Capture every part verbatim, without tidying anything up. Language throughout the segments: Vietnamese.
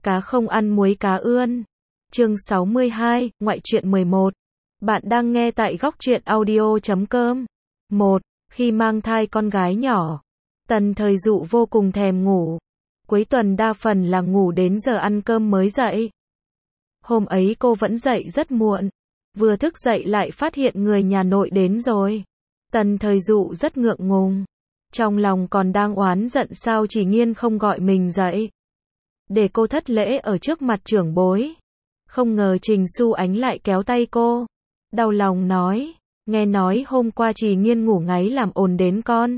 Cá không ăn muối cá ươn. Chương sáu mươi hai, ngoại truyện mười một. Bạn đang nghe tại góc truyện audio chấm com. một. Khi mang thai con gái nhỏ, Tần Thời Dụ vô cùng thèm ngủ. Cuối tuần đa phần là ngủ đến giờ ăn cơm mới dậy. Hôm ấy cô vẫn dậy rất muộn. Vừa thức dậy lại phát hiện người nhà nội đến rồi. Tần Thời Dụ rất ngượng ngùng. Trong lòng còn đang oán giận sao Chỉ Nghiên không gọi mình dậy. Để cô thất lễ ở trước mặt trưởng bối. Không ngờ Trình Xu Ánh lại kéo tay cô. Đau lòng nói, nghe nói hôm qua Chỉ Nghiên ngủ ngáy làm ồn đến con.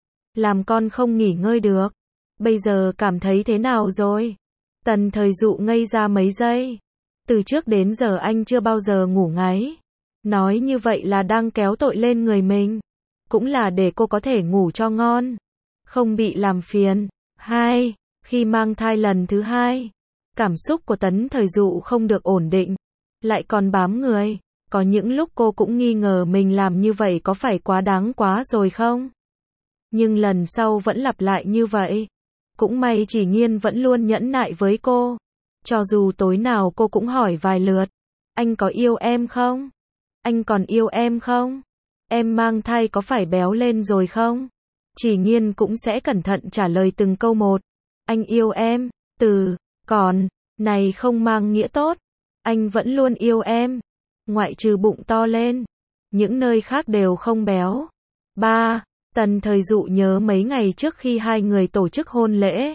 Làm con không nghỉ ngơi được. Bây giờ cảm thấy thế nào rồi? Tần Thời Dụ ngây ra mấy giây. Từ trước đến giờ anh chưa bao giờ ngủ ngáy. Nói như vậy là đang kéo tội lên người mình. Cũng là để cô có thể ngủ cho ngon. Không bị làm phiền. Hai. Khi mang thai lần thứ hai, cảm xúc của Tần Thời Dụ không được ổn định. Lại còn bám người. Có những lúc cô cũng nghi ngờ mình làm như vậy có phải quá đáng quá rồi không? Nhưng lần sau vẫn lặp lại như vậy. Cũng may Chỉ Nghiên vẫn luôn nhẫn nại với cô. Cho dù tối nào cô cũng hỏi vài lượt. Anh có yêu em không? Anh còn yêu em không? Em mang thai có phải béo lên rồi không? Chỉ Nghiên cũng sẽ cẩn thận trả lời từng câu một. Anh yêu em, từ, còn, này không mang nghĩa tốt. Anh vẫn luôn yêu em. Ngoại trừ bụng to lên. Những nơi khác đều không béo. ba. Tần Thời Dụ nhớ mấy ngày trước khi hai người tổ chức hôn lễ.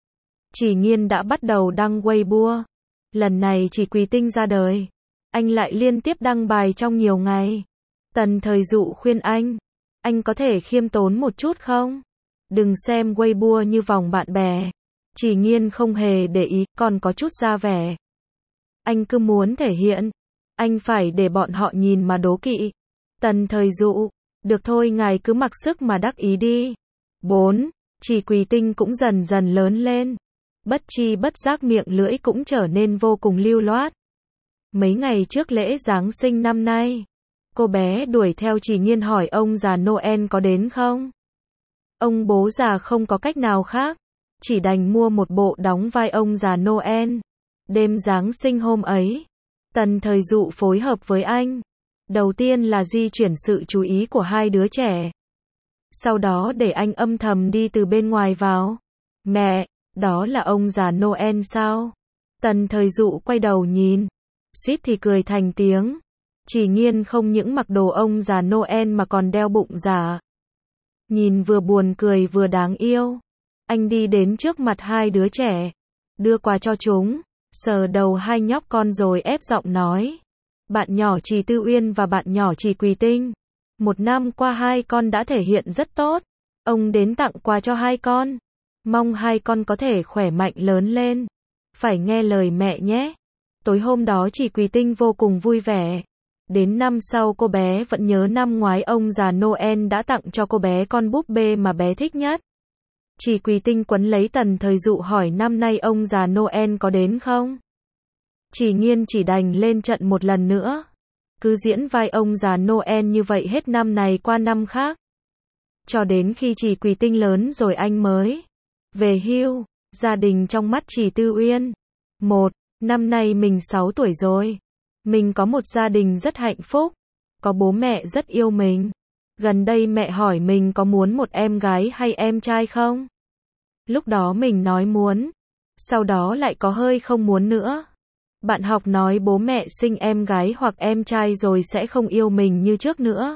Chỉ Nghiên đã bắt đầu đăng Weibo. Lần này Chỉ Quỳ Tinh ra đời. Anh lại liên tiếp đăng bài trong nhiều ngày. Tần Thời Dụ khuyên anh. Anh có thể khiêm tốn một chút không? Đừng xem Weibo như vòng bạn bè. Chỉ Nghiên không hề để ý, còn có chút ra vẻ. Anh cứ muốn thể hiện. Anh phải để bọn họ nhìn mà đố kỵ. Tần Thời Dụ. Được thôi ngài cứ mặc sức mà đắc ý đi. bốn. Chỉ Quỳ Tinh cũng dần dần lớn lên. Bất chi bất giác miệng lưỡi cũng trở nên vô cùng lưu loát. Mấy ngày trước lễ Giáng sinh năm nay, cô bé đuổi theo Chỉ Nghiên hỏi ông già Noel có đến không? Ông bố già không có cách nào khác, chỉ đành mua một bộ đóng vai ông già Noel. Đêm Giáng sinh hôm ấy, Tần Thời Dụ phối hợp với anh. Đầu tiên là di chuyển sự chú ý của hai đứa trẻ. Sau đó để anh âm thầm đi từ bên ngoài vào. Mẹ, đó là ông già Noel sao? Tần Thời Dụ quay đầu nhìn. Suýt thì cười thành tiếng. Chỉ Nghiên không những mặc đồ ông già Noel mà còn đeo bụng giả. Nhìn vừa buồn cười vừa đáng yêu. Anh đi đến trước mặt hai đứa trẻ. Đưa quà cho chúng. Sờ đầu hai nhóc con rồi ép giọng nói. Bạn nhỏ Chỉ Tư Uyên và bạn nhỏ Chỉ Quỳ Tinh. Một năm qua hai con đã thể hiện rất tốt. Ông đến tặng quà cho hai con. Mong hai con có thể khỏe mạnh lớn lên. Phải nghe lời mẹ nhé. Tối hôm đó Chỉ Quỳ Tinh vô cùng vui vẻ. Đến năm sau cô bé vẫn nhớ năm ngoái ông già Noel đã tặng cho cô bé con búp bê mà bé thích nhất. Chỉ Quỳ Tinh quấn lấy Tần Thời Dụ hỏi năm nay ông già Noel có đến không? Chỉ Nghiên chỉ đành lên trận một lần nữa. Cứ diễn vai ông già Noel như vậy hết năm này qua năm khác. Cho đến khi Chỉ Quỳ Tinh lớn rồi anh mới về hưu. Gia đình trong mắt Chỉ Tư Uyên. Một. Năm nay mình sáu tuổi rồi. Mình có một gia đình rất hạnh phúc. Có bố mẹ rất yêu mình. Gần đây mẹ hỏi mình có muốn một em gái hay em trai không? Lúc đó mình nói muốn. Sau đó lại có hơi không muốn nữa. Bạn học nói bố mẹ sinh em gái hoặc em trai rồi sẽ không yêu mình như trước nữa.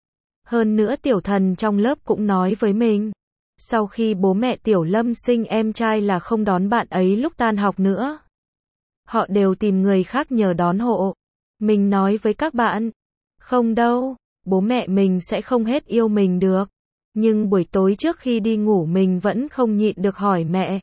Hơn nữa Tiểu Thần trong lớp cũng nói với mình. Sau khi bố mẹ Tiểu Lâm sinh em trai là không đón bạn ấy lúc tan học nữa. Họ đều tìm người khác nhờ đón hộ. Mình nói với các bạn. Không đâu, bố mẹ mình sẽ không hết yêu mình được. Nhưng buổi tối trước khi đi ngủ mình vẫn không nhịn được hỏi mẹ.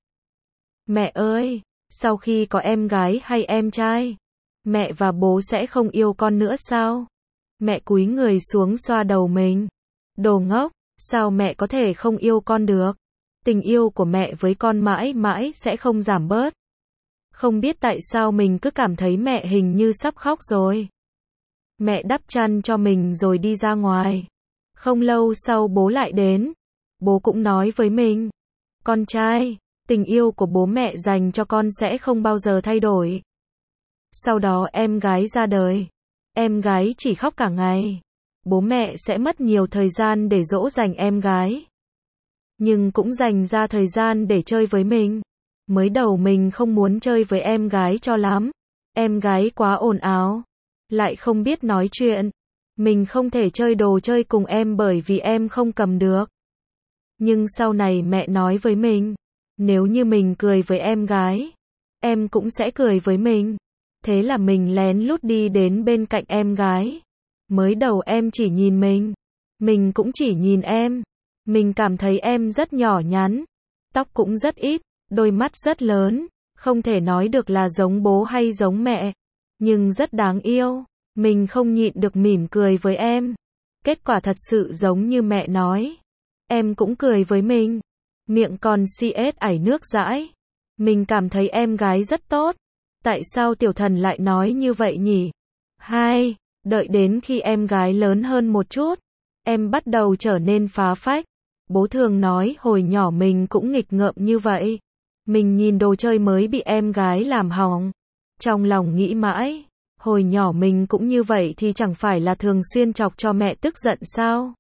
Mẹ ơi, sau khi có em gái hay em trai, mẹ và bố sẽ không yêu con nữa sao? Mẹ cúi người xuống xoa đầu mình. Đồ ngốc, sao mẹ có thể không yêu con được? Tình yêu của mẹ với con mãi mãi sẽ không giảm bớt. Không biết tại sao mình cứ cảm thấy mẹ hình như sắp khóc rồi. Mẹ đắp chăn cho mình rồi đi ra ngoài. Không lâu sau bố lại đến. Bố cũng nói với mình. Con trai, Tình yêu của bố mẹ dành cho con sẽ không bao giờ thay đổi. Sau đó em gái ra đời. Em gái chỉ khóc cả ngày. Bố mẹ sẽ mất nhiều thời gian để dỗ dành em gái. Nhưng cũng dành ra thời gian để chơi với mình. Mới đầu mình không muốn chơi với em gái cho lắm. Em gái quá ồn ào. Lại không biết nói chuyện. Mình không thể chơi đồ chơi cùng em bởi vì em không cầm được. Nhưng sau này mẹ nói với mình. Nếu như mình cười với em gái, em cũng sẽ cười với mình. Thế là mình lén lút đi đến bên cạnh em gái. Mới đầu em chỉ nhìn mình. Mình cũng chỉ nhìn em. Mình cảm thấy em rất nhỏ nhắn. Tóc cũng rất ít. Đôi mắt rất lớn. Không thể nói được là giống bố hay giống mẹ. Nhưng rất đáng yêu. Mình không nhịn được mỉm cười với em. Kết quả thật sự giống như mẹ nói. Em cũng cười với mình. Miệng còn xi ét ảy nước dãi. Mình cảm thấy em gái rất tốt. Tại sao tiểu thần lại nói như vậy nhỉ? Hai, đợi đến khi em gái lớn hơn một chút, em bắt đầu trở nên phá phách. Bố thường nói hồi nhỏ mình cũng nghịch ngợm như vậy. Mình nhìn đồ chơi mới bị em gái làm hỏng. Trong lòng nghĩ mãi, hồi nhỏ mình cũng như vậy thì chẳng phải là thường xuyên chọc cho mẹ tức giận sao?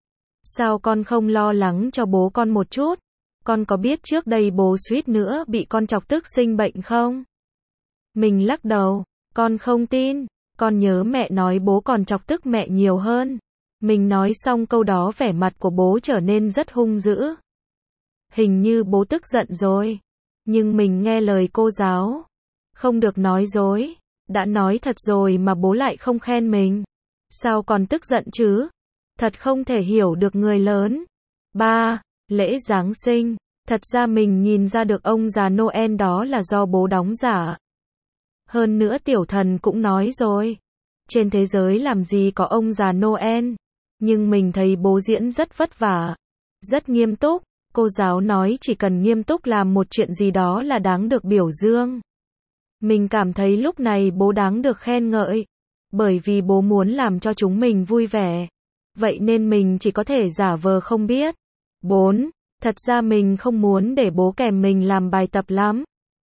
Sao con không lo lắng cho bố con một chút? Con có biết trước đây bố suýt nữa bị con chọc tức sinh bệnh không? Mình lắc đầu, con không tin, con nhớ mẹ nói bố còn chọc tức mẹ nhiều hơn. Mình nói xong câu đó vẻ mặt của bố trở nên rất hung dữ. Hình như bố tức giận rồi. Nhưng mình nghe lời cô giáo. Không được nói dối. Đã nói thật rồi mà bố lại không khen mình. Sao còn tức giận chứ? Thật không thể hiểu được người lớn. Ba. Lễ Giáng sinh. Thật ra mình nhìn ra được ông già Noel đó là do bố đóng giả. Hơn nữa tiểu thần cũng nói rồi. Trên thế giới làm gì có ông già Noel. Nhưng mình thấy bố diễn rất vất vả. Rất nghiêm túc. Cô giáo nói chỉ cần nghiêm túc làm một chuyện gì đó là đáng được biểu dương. Mình cảm thấy lúc này bố đáng được khen ngợi. Bởi vì bố muốn làm cho chúng mình vui vẻ. Vậy nên mình chỉ có thể giả vờ không biết. Bốn. Thật ra mình không muốn để bố kèm mình làm bài tập lắm.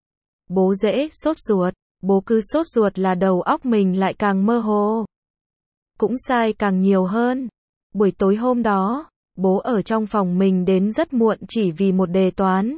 Bố dễ sốt ruột. Bố cứ sốt ruột là đầu óc mình lại càng mơ hồ. Cũng sai càng nhiều hơn. Buổi tối hôm đó, bố ở trong phòng mình đến rất muộn chỉ vì một đề toán.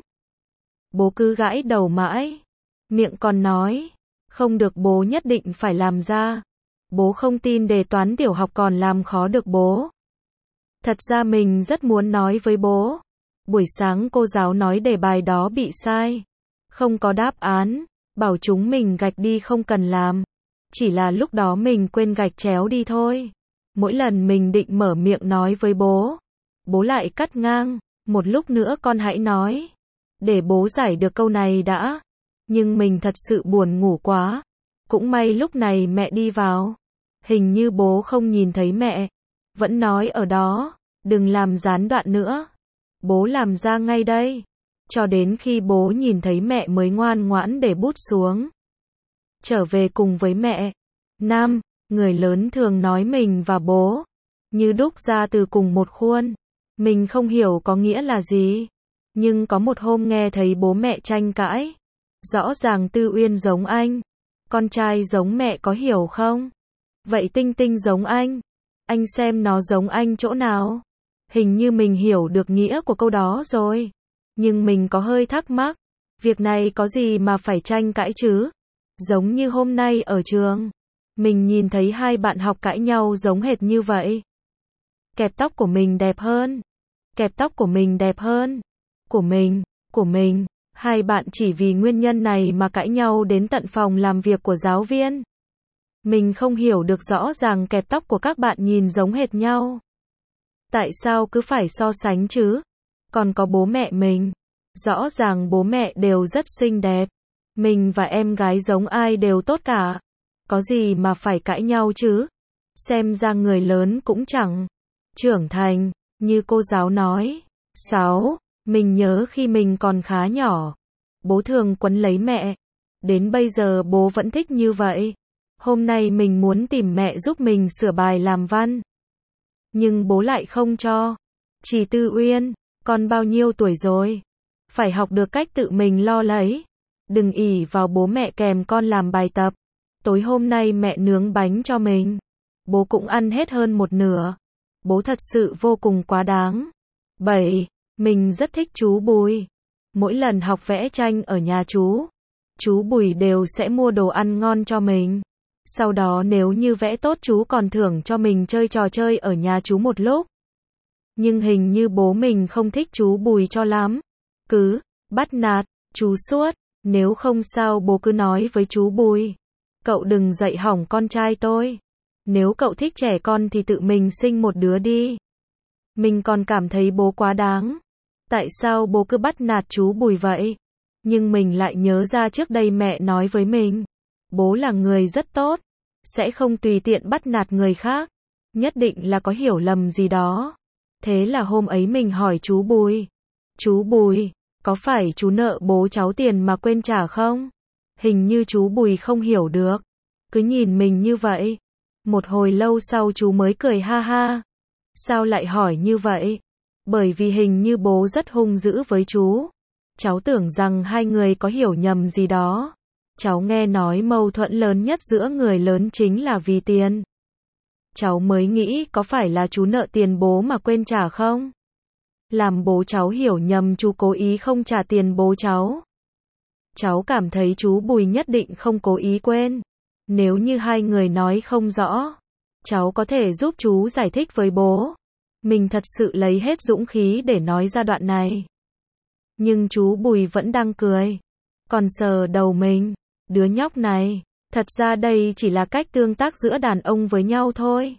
Bố cứ gãi đầu mãi. Miệng còn nói, không được bố nhất định phải làm ra. Bố không tin đề toán tiểu học còn làm khó được bố. Thật ra mình rất muốn nói với bố. Buổi sáng cô giáo nói đề bài đó bị sai. Không có đáp án. Bảo chúng mình gạch đi không cần làm. Chỉ là lúc đó mình quên gạch chéo đi thôi. Mỗi lần mình định mở miệng nói với bố. Bố lại cắt ngang. Một lúc nữa con hãy nói. Để bố giải được câu này đã. Nhưng mình thật sự buồn ngủ quá. Cũng may lúc này mẹ đi vào. Hình như bố không nhìn thấy mẹ. Vẫn nói ở đó. Đừng làm gián đoạn nữa. Bố làm ra ngay đây. Cho đến khi bố nhìn thấy mẹ mới ngoan ngoãn để bút xuống. Trở về cùng với mẹ. Năm. Người lớn thường nói mình và bố như đúc ra từ cùng một khuôn. Mình không hiểu có nghĩa là gì. Nhưng có một hôm nghe thấy bố mẹ tranh cãi. Rõ ràng Tư Uyên giống anh. Con trai giống mẹ có hiểu không? Vậy Tinh Tinh giống anh. Anh xem nó giống anh chỗ nào? Hình như mình hiểu được nghĩa của câu đó rồi. Nhưng mình có hơi thắc mắc. Việc này có gì mà phải tranh cãi chứ? Giống như hôm nay ở trường. Mình nhìn thấy hai bạn học cãi nhau giống hệt như vậy. Kẹp tóc của mình đẹp hơn. Kẹp tóc của mình đẹp hơn. Của mình, của mình. Hai bạn chỉ vì nguyên nhân này mà cãi nhau đến tận phòng làm việc của giáo viên. Mình không hiểu được rõ ràng kẹp tóc của các bạn nhìn giống hệt nhau. Tại sao cứ phải so sánh chứ? Còn có bố mẹ mình. Rõ ràng bố mẹ đều rất xinh đẹp. Mình và em gái giống ai đều tốt cả. Có gì mà phải cãi nhau chứ? Xem ra người lớn cũng chẳng trưởng thành, như cô giáo nói. Sáu. Mình nhớ khi mình còn khá nhỏ. Bố thường quấn lấy mẹ. Đến bây giờ bố vẫn thích như vậy. Hôm nay mình muốn tìm mẹ giúp mình sửa bài làm văn. Nhưng bố lại không cho. Chị Tư Uyên, con bao nhiêu tuổi rồi? Phải học được cách tự mình lo lấy. Đừng ỷ vào bố mẹ kèm con làm bài tập. Tối hôm nay mẹ nướng bánh cho mình. Bố cũng ăn hết hơn một nửa. Bố thật sự vô cùng quá đáng. bảy. Mình rất thích chú Bùi. Mỗi lần học vẽ tranh ở nhà chú, chú Bùi đều sẽ mua đồ ăn ngon cho mình. Sau đó nếu như vẽ tốt chú còn thưởng cho mình chơi trò chơi ở nhà chú một lúc. Nhưng hình như bố mình không thích chú Bùi cho lắm. Cứ bắt nạt chú suốt. Nếu không sao bố cứ nói với chú Bùi. Cậu đừng dạy hỏng con trai tôi. Nếu cậu thích trẻ con thì tự mình sinh một đứa đi. Mình còn cảm thấy bố quá đáng. Tại sao bố cứ bắt nạt chú Bùi vậy? Nhưng mình lại nhớ ra trước đây mẹ nói với mình. Bố là người rất tốt. Sẽ không tùy tiện bắt nạt người khác. Nhất định là có hiểu lầm gì đó. Thế là hôm ấy mình hỏi chú Bùi. Chú Bùi, có phải chú nợ bố cháu tiền mà quên trả không? Hình như chú Bùi không hiểu được. Cứ nhìn mình như vậy. Một hồi lâu sau chú mới cười ha ha. Sao lại hỏi như vậy? Bởi vì hình như bố rất hung dữ với chú. Cháu tưởng rằng hai người có hiểu nhầm gì đó. Cháu nghe nói mâu thuẫn lớn nhất giữa người lớn chính là vì tiền. Cháu mới nghĩ có phải là chú nợ tiền bố mà quên trả không? Làm bố cháu hiểu nhầm chú cố ý không trả tiền bố cháu. Cháu cảm thấy chú Bùi nhất định không cố ý quên. Nếu như hai người nói không rõ, cháu có thể giúp chú giải thích với bố. Mình thật sự lấy hết dũng khí để nói ra đoạn này. Nhưng chú Bùi vẫn đang cười. Còn sờ đầu mình. Đứa nhóc này. Thật ra đây chỉ là cách tương tác giữa đàn ông với nhau thôi.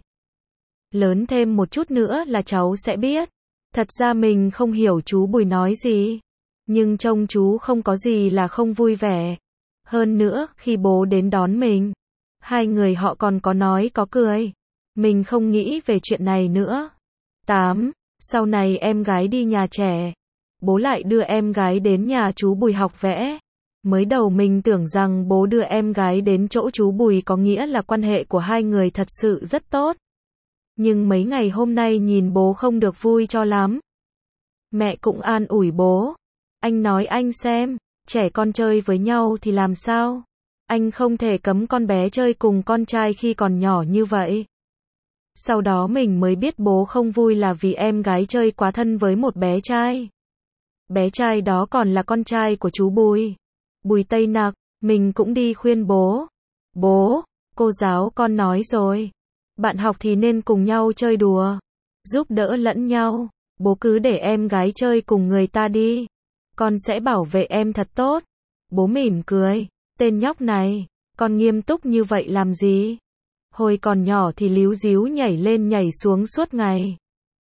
Lớn thêm một chút nữa là cháu sẽ biết. Thật ra mình không hiểu chú Bùi nói gì. Nhưng trông chú không có gì là không vui vẻ. Hơn nữa, khi bố đến đón mình, hai người họ còn có nói có cười. Mình không nghĩ về chuyện này nữa. tám. Sau này em gái đi nhà trẻ. Bố lại đưa em gái đến nhà chú Bùi học vẽ. Mới đầu mình tưởng rằng bố đưa em gái đến chỗ chú Bùi có nghĩa là quan hệ của hai người thật sự rất tốt. Nhưng mấy ngày hôm nay nhìn bố không được vui cho lắm. Mẹ cũng an ủi bố. Anh nói anh xem, trẻ con chơi với nhau thì làm sao? Anh không thể cấm con bé chơi cùng con trai khi còn nhỏ như vậy. Sau đó mình mới biết bố không vui là vì em gái chơi quá thân với một bé trai. Bé trai đó còn là con trai của chú Bùi. Bùi Tây Nặc, mình cũng đi khuyên bố. Bố, cô giáo con nói rồi. Bạn học thì nên cùng nhau chơi đùa. Giúp đỡ lẫn nhau. Bố cứ để em gái chơi cùng người ta đi. Con sẽ bảo vệ em thật tốt. Bố mỉm cười. Tên nhóc này, con nghiêm túc như vậy làm gì? Hồi còn nhỏ thì líu díu nhảy lên nhảy xuống suốt ngày.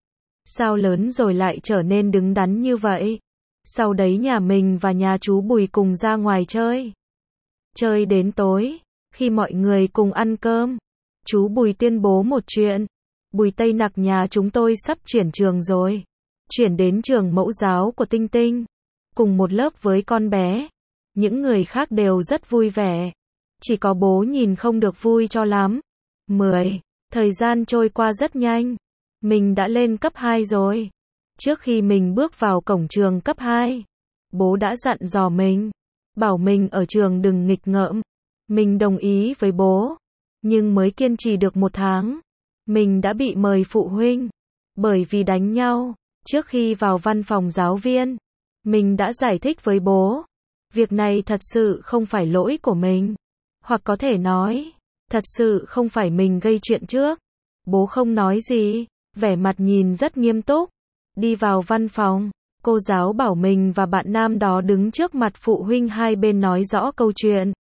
Sao lớn rồi lại trở nên đứng đắn như vậy? Sau đấy nhà mình và nhà chú Bùi cùng ra ngoài chơi. Chơi đến tối, khi mọi người cùng ăn cơm, chú Bùi tuyên bố một chuyện. Bùi Tây Nặc nhà chúng tôi sắp chuyển trường rồi. Chuyển đến trường mẫu giáo của Tinh Tinh. Cùng một lớp với con bé. Những người khác đều rất vui vẻ. Chỉ có bố nhìn không được vui cho lắm. mười. Thời gian trôi qua rất nhanh. Mình đã lên cấp hai rồi. Trước khi mình bước vào cổng trường cấp hai, bố đã dặn dò mình. Bảo mình ở trường đừng nghịch ngợm. Mình đồng ý với bố. Nhưng mới kiên trì được một tháng, mình đã bị mời phụ huynh. Bởi vì đánh nhau. Trước khi vào văn phòng giáo viên, mình đã giải thích với bố. Việc này thật sự không phải lỗi của mình. Hoặc có thể nói, thật sự không phải mình gây chuyện trước. Bố không nói gì, vẻ mặt nhìn rất nghiêm túc. Đi vào văn phòng, cô giáo bảo mình và bạn nam đó đứng trước mặt phụ huynh hai bên nói rõ câu chuyện.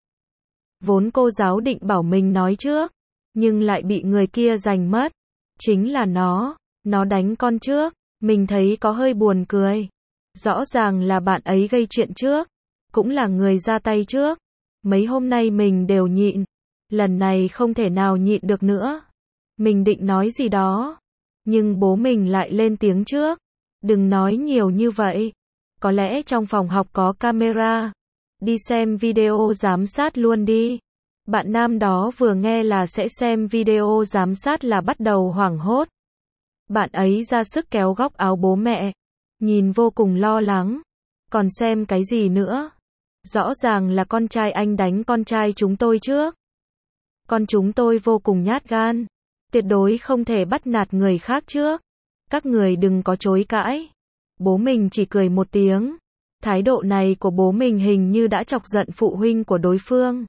Vốn cô giáo định bảo mình nói trước, nhưng lại bị người kia giành mất. Chính là nó, nó đánh con trước. Mình thấy có hơi buồn cười. Rõ ràng là bạn ấy gây chuyện trước, cũng là người ra tay trước. Mấy hôm nay mình đều nhịn. Lần này không thể nào nhịn được nữa. Mình định nói gì đó, nhưng bố mình lại lên tiếng trước. Đừng nói nhiều như vậy. Có lẽ trong phòng học có camera. Đi xem video giám sát luôn đi. Bạn nam đó vừa nghe là sẽ xem video giám sát là bắt đầu hoảng hốt. Bạn ấy ra sức kéo góc áo bố mẹ. Nhìn vô cùng lo lắng. Còn xem cái gì nữa? Rõ ràng là con trai anh đánh con trai chúng tôi trước. Con chúng tôi vô cùng nhát gan. Tuyệt đối không thể bắt nạt người khác trước. Các người đừng có chối cãi. Bố mình chỉ cười một tiếng. Thái độ này của bố mình hình như đã chọc giận phụ huynh của đối phương.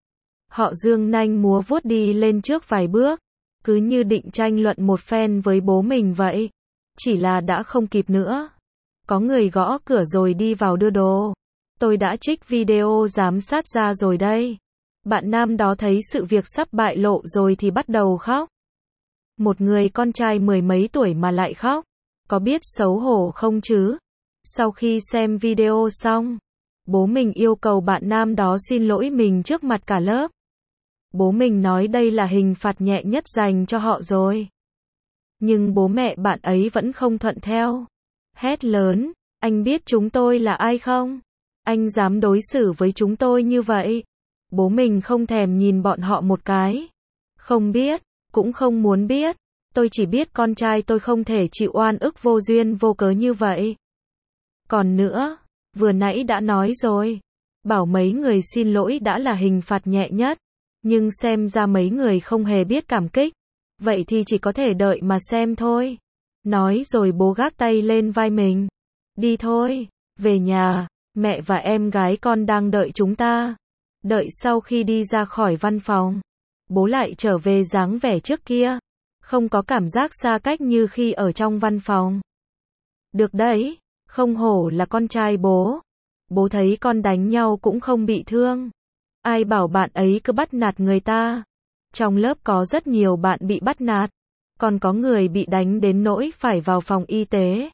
Họ dương nanh múa vuốt đi lên trước vài bước. Cứ như định tranh luận một phen với bố mình vậy. Chỉ là đã không kịp nữa. Có người gõ cửa rồi đi vào đưa đồ. Tôi đã trích video giám sát ra rồi đây. Bạn nam đó thấy sự việc sắp bại lộ rồi thì bắt đầu khóc. Một người con trai mười mấy tuổi mà lại khóc. Có biết xấu hổ không chứ? Sau khi xem video xong, bố mình yêu cầu bạn nam đó xin lỗi mình trước mặt cả lớp. Bố mình nói đây là hình phạt nhẹ nhất dành cho họ rồi. Nhưng bố mẹ bạn ấy vẫn không thuận theo. Hét lớn, anh biết chúng tôi là ai không? Anh dám đối xử với chúng tôi như vậy? Bố mình không thèm nhìn bọn họ một cái. Không biết, cũng không muốn biết. Tôi chỉ biết con trai tôi không thể chịu oan ức vô duyên vô cớ như vậy. Còn nữa, vừa nãy đã nói rồi. Bảo mấy người xin lỗi đã là hình phạt nhẹ nhất. Nhưng xem ra mấy người không hề biết cảm kích. Vậy thì chỉ có thể đợi mà xem thôi. Nói rồi bố gác tay lên vai mình. Đi thôi, về nhà, mẹ và em gái con đang đợi chúng ta. Đợi sau khi đi ra khỏi văn phòng, bố lại trở về dáng vẻ trước kia. Không có cảm giác xa cách như khi ở trong văn phòng. Được đấy, không hổ là con trai bố. Bố thấy con đánh nhau cũng không bị thương. Ai bảo bạn ấy cứ bắt nạt người ta. Trong lớp có rất nhiều bạn bị bắt nạt. Còn có người bị đánh đến nỗi phải vào phòng y tế.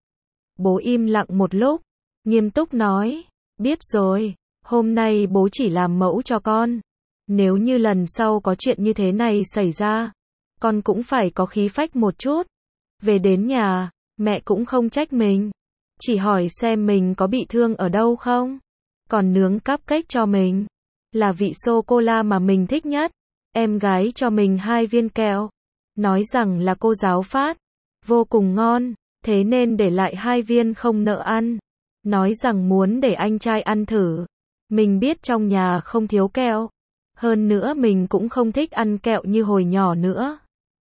Bố im lặng một lúc, nghiêm túc nói, biết rồi, hôm nay bố chỉ làm mẫu cho con. Nếu như lần sau có chuyện như thế này xảy ra, con cũng phải có khí phách một chút. Về đến nhà, mẹ cũng không trách mình. Chỉ hỏi xem mình có bị thương ở đâu không. Còn nướng cupcake cho mình. Là vị sô-cô-la mà mình thích nhất. Em gái cho mình hai viên kẹo. Nói rằng là cô giáo phát. Vô cùng ngon. Thế nên để lại hai viên không nỡ ăn. Nói rằng muốn để anh trai ăn thử. Mình biết trong nhà không thiếu kẹo. Hơn nữa mình cũng không thích ăn kẹo như hồi nhỏ nữa.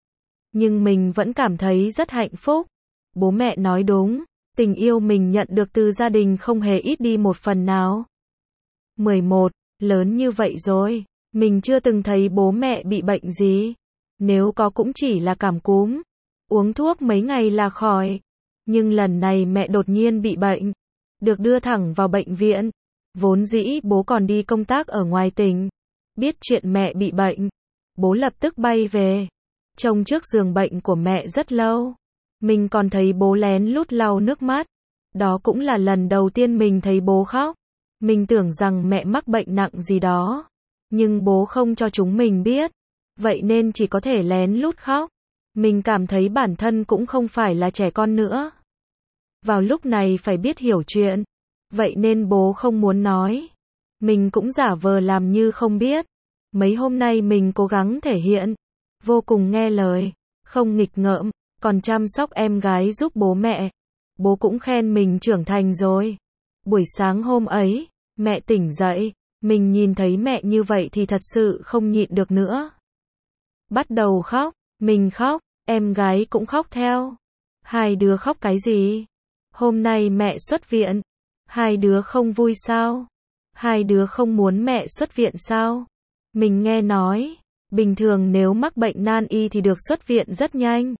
Nhưng mình vẫn cảm thấy rất hạnh phúc. Bố mẹ nói đúng. Tình yêu mình nhận được từ gia đình không hề ít đi một phần nào. mười một. Lớn như vậy rồi. Mình chưa từng thấy bố mẹ bị bệnh gì. Nếu có cũng chỉ là cảm cúm. Uống thuốc mấy ngày là khỏi. Nhưng lần này mẹ đột nhiên bị bệnh. Được đưa thẳng vào bệnh viện. Vốn dĩ bố còn đi công tác ở ngoài tỉnh. Biết chuyện mẹ bị bệnh. Bố lập tức bay về. Trông trước giường bệnh của mẹ rất lâu. Mình còn thấy bố lén lút lau nước mắt. Đó cũng là lần đầu tiên mình thấy bố khóc. Mình tưởng rằng mẹ mắc bệnh nặng gì đó. Nhưng bố không cho chúng mình biết. Vậy nên chỉ có thể lén lút khóc. Mình cảm thấy bản thân cũng không phải là trẻ con nữa. Vào lúc này phải biết hiểu chuyện. Vậy nên bố không muốn nói. Mình cũng giả vờ làm như không biết. Mấy hôm nay mình cố gắng thể hiện. Vô cùng nghe lời. Không nghịch ngợm. Còn chăm sóc em gái giúp bố mẹ. Bố cũng khen mình trưởng thành rồi. Buổi sáng hôm ấy, mẹ tỉnh dậy. Mình nhìn thấy mẹ như vậy thì thật sự không nhịn được nữa. Bắt đầu khóc. Mình khóc. Em gái cũng khóc theo. Hai đứa khóc cái gì? Hôm nay mẹ xuất viện. Hai đứa không vui sao? Hai đứa không muốn mẹ xuất viện sao? Mình nghe nói, bình thường nếu mắc bệnh nan y thì được xuất viện rất nhanh.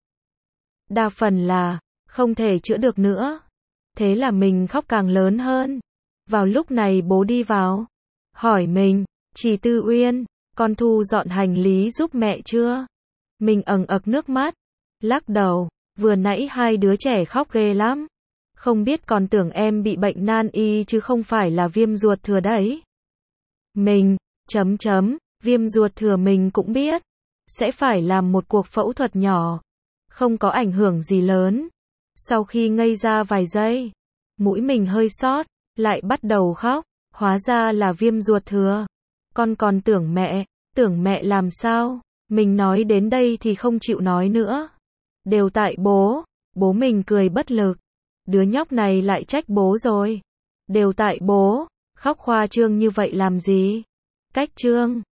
Đa phần là, không thể chữa được nữa. Thế là mình khóc càng lớn hơn. Vào lúc này bố đi vào. Hỏi mình, chị Tư Uyên, con thu dọn hành lý giúp mẹ chưa? Mình ẩn ực nước mắt. Lắc đầu, vừa nãy hai đứa trẻ khóc ghê lắm. Không biết còn tưởng em bị bệnh nan y chứ không phải là viêm ruột thừa đấy. Mình, chấm chấm, viêm ruột thừa mình cũng biết. Sẽ phải làm một cuộc phẫu thuật nhỏ. Không có ảnh hưởng gì lớn. Sau khi ngây ra vài giây, mũi mình hơi sót, lại bắt đầu khóc. Hóa ra là viêm ruột thừa. Con còn tưởng mẹ, tưởng mẹ làm sao? Mình nói đến đây thì không chịu nói nữa. Đều tại bố. Bố mình cười bất lực. Đứa nhóc này lại trách bố rồi. Đều tại bố, khóc khoa trương như vậy làm gì? Cách trương.